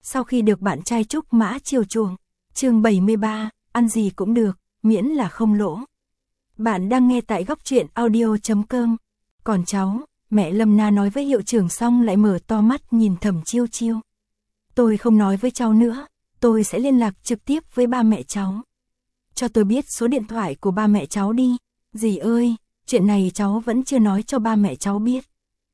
sau khi được bạn trai Trúc Mã chiều chuộng. Chương 73, ăn gì cũng được, miễn là không lỗ. Bạn đang nghe tại góc truyện audio.com. Còn cháu, mẹ Lâm Na nói với hiệu trưởng xong lại mở to mắt nhìn Thẩm Chiêu Chiêu. Tôi không nói với cháu nữa, tôi sẽ liên lạc trực tiếp với ba mẹ cháu. Cho tôi biết số điện thoại của ba mẹ cháu đi. Dì ơi, chuyện này cháu vẫn chưa nói cho ba mẹ cháu biết.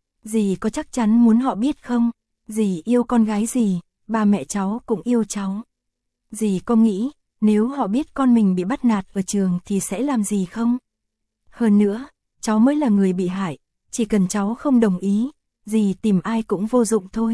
Dì có chắc chắn muốn họ biết không? Dì yêu con gái dì, ba mẹ cháu cũng yêu cháu. Dì có nghĩ, nếu họ biết con mình bị bắt nạt ở trường thì sẽ làm gì không? Hơn nữa, cháu mới là người bị hại, chỉ cần cháu không đồng ý, dì tìm ai cũng vô dụng thôi.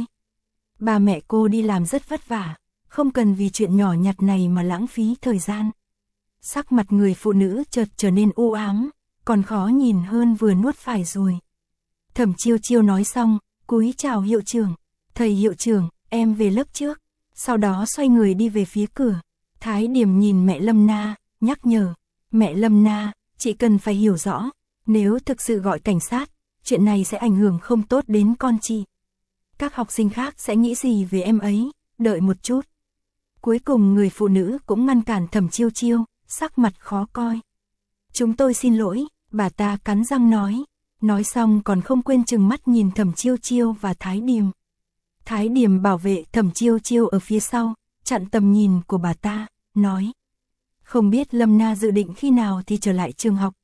Ba mẹ cô đi làm rất vất vả, không cần vì chuyện nhỏ nhặt này mà lãng phí thời gian. Sắc mặt người phụ nữ chợt trở nên u ám, còn khó nhìn hơn vừa nuốt phải rồi. Thẩm Chiêu Chiêu nói xong, cúi chào hiệu trưởng. Thầy hiệu trưởng, em về lớp trước. Sau đó xoay người đi về phía cửa. Thái Điểm nhìn mẹ Lâm Na, nhắc nhở. Mẹ Lâm Na, chị cần phải hiểu rõ. Nếu thực sự gọi cảnh sát, chuyện này sẽ ảnh hưởng không tốt đến con chị. Các học sinh khác sẽ nghĩ gì về em ấy, đợi một chút. Cuối cùng người phụ nữ cũng ngăn cản Thẩm Chiêu Chiêu, sắc mặt khó coi. Chúng tôi xin lỗi, bà ta cắn răng nói. Nói xong còn không quên trừng mắt nhìn Thẩm Chiêu Chiêu và Thái Điểm. Thái Điểm bảo vệ Thẩm Chiêu Chiêu ở phía sau, chặn tầm nhìn của bà ta, nói. Không biết Lâm Na dự định khi nào thì trở lại trường học,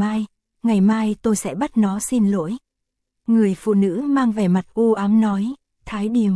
ngày mai tôi sẽ bắt nó xin lỗi. Người phụ nữ mang vẻ mặt u ám nói, Thái Điểm.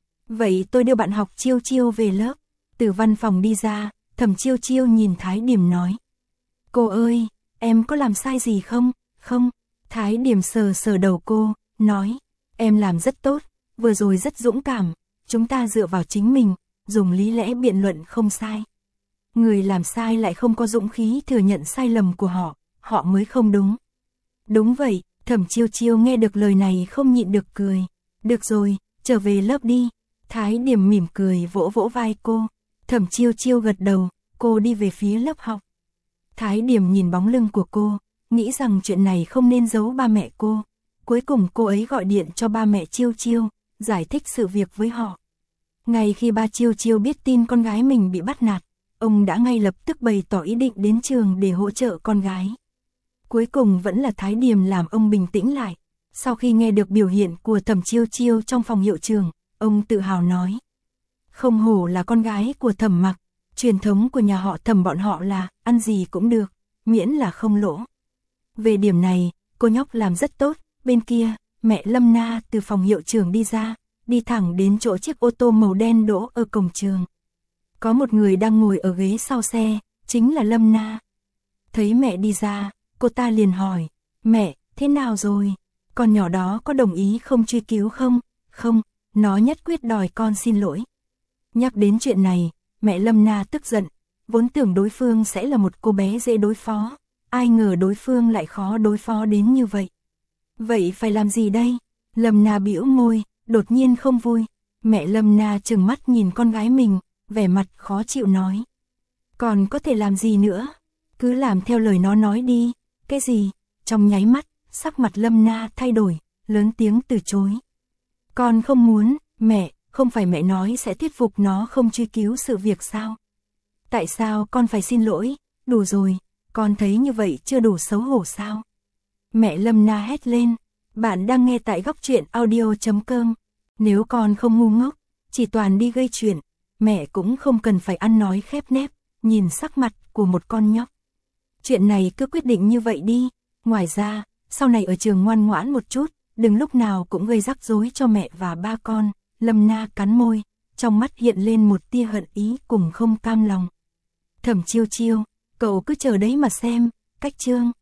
Vậy tôi đưa bạn học Chiêu Chiêu về lớp. Từ văn phòng đi ra, Thẩm Chiêu Chiêu nhìn Thái Điểm nói. Cô ơi, em có làm sai gì không? Không. Thái Điểm sờ sờ đầu cô, nói. Em làm rất tốt, vừa rồi rất dũng cảm, chúng ta dựa vào chính mình, dùng lý lẽ biện luận không sai. Người làm sai lại không có dũng khí thừa nhận sai lầm của họ mới không đúng. Đúng vậy, Thẩm Chiêu Chiêu nghe được lời này không nhịn được cười. Được rồi, trở về lớp đi. Thái Điểm mỉm cười vỗ vỗ vai cô. Thẩm Chiêu Chiêu gật đầu, cô đi về phía lớp học. Thái Điểm nhìn bóng lưng của cô, nghĩ rằng chuyện này không nên giấu ba mẹ cô. Cuối cùng cô ấy gọi điện cho ba mẹ Chiêu Chiêu, giải thích sự việc với họ. Ngay khi ba Chiêu Chiêu biết tin con gái mình bị bắt nạt, ông đã ngay lập tức bày tỏ ý định đến trường để hỗ trợ con gái. Cuối cùng vẫn là Thái Điểm làm ông bình tĩnh lại. Sau khi nghe được biểu hiện của Thẩm Chiêu Chiêu trong phòng hiệu trường, ông tự hào nói. Không hổ là con gái của Thẩm Mặc, truyền thống của nhà họ Thẩm bọn họ là ăn gì cũng được, miễn là không lỗ. Về điểm này, cô nhóc làm rất tốt. Bên kia, mẹ Lâm Na từ phòng hiệu trưởng đi ra, đi thẳng đến chỗ chiếc ô tô màu đen đỗ ở cổng trường. Có một người đang ngồi ở ghế sau xe, chính là Lâm Na. Thấy mẹ đi ra, cô ta liền hỏi, mẹ, thế nào rồi? Con nhỏ đó có đồng ý không truy cứu không? Không, nó nhất quyết đòi con xin lỗi. Nhắc đến chuyện này, mẹ Lâm Na tức giận, vốn tưởng đối phương sẽ là một cô bé dễ đối phó, ai ngờ đối phương lại khó đối phó đến như vậy. Vậy phải làm gì đây? Lâm Na bĩu môi, đột nhiên không vui. Mẹ Lâm Na trừng mắt nhìn con gái mình, vẻ mặt khó chịu nói. Còn có thể làm gì nữa? Cứ làm theo lời nó nói đi. Cái gì? Trong nháy mắt, sắc mặt Lâm Na thay đổi, lớn tiếng từ chối. Con không muốn, mẹ, không phải mẹ nói sẽ thuyết phục nó không truy cứu sự việc sao? Tại sao con phải xin lỗi? Đủ rồi, con thấy như vậy chưa đủ xấu hổ sao? Mẹ Lâm Na hét lên. Bạn đang nghe tại góc truyện audio.com. Nếu con không ngu ngốc, chỉ toàn đi gây chuyện, mẹ cũng không cần phải ăn nói khép nép, nhìn sắc mặt của một con nhóc. Chuyện này cứ quyết định như vậy đi. Ngoài ra, sau này ở trường ngoan ngoãn một chút, đừng lúc nào cũng gây rắc rối cho mẹ và ba con. Lâm Na cắn môi, trong mắt hiện lên một tia hận ý cùng không cam lòng. Thẩm Chiêu Chiêu, cậu cứ chờ đấy mà xem. Cách chương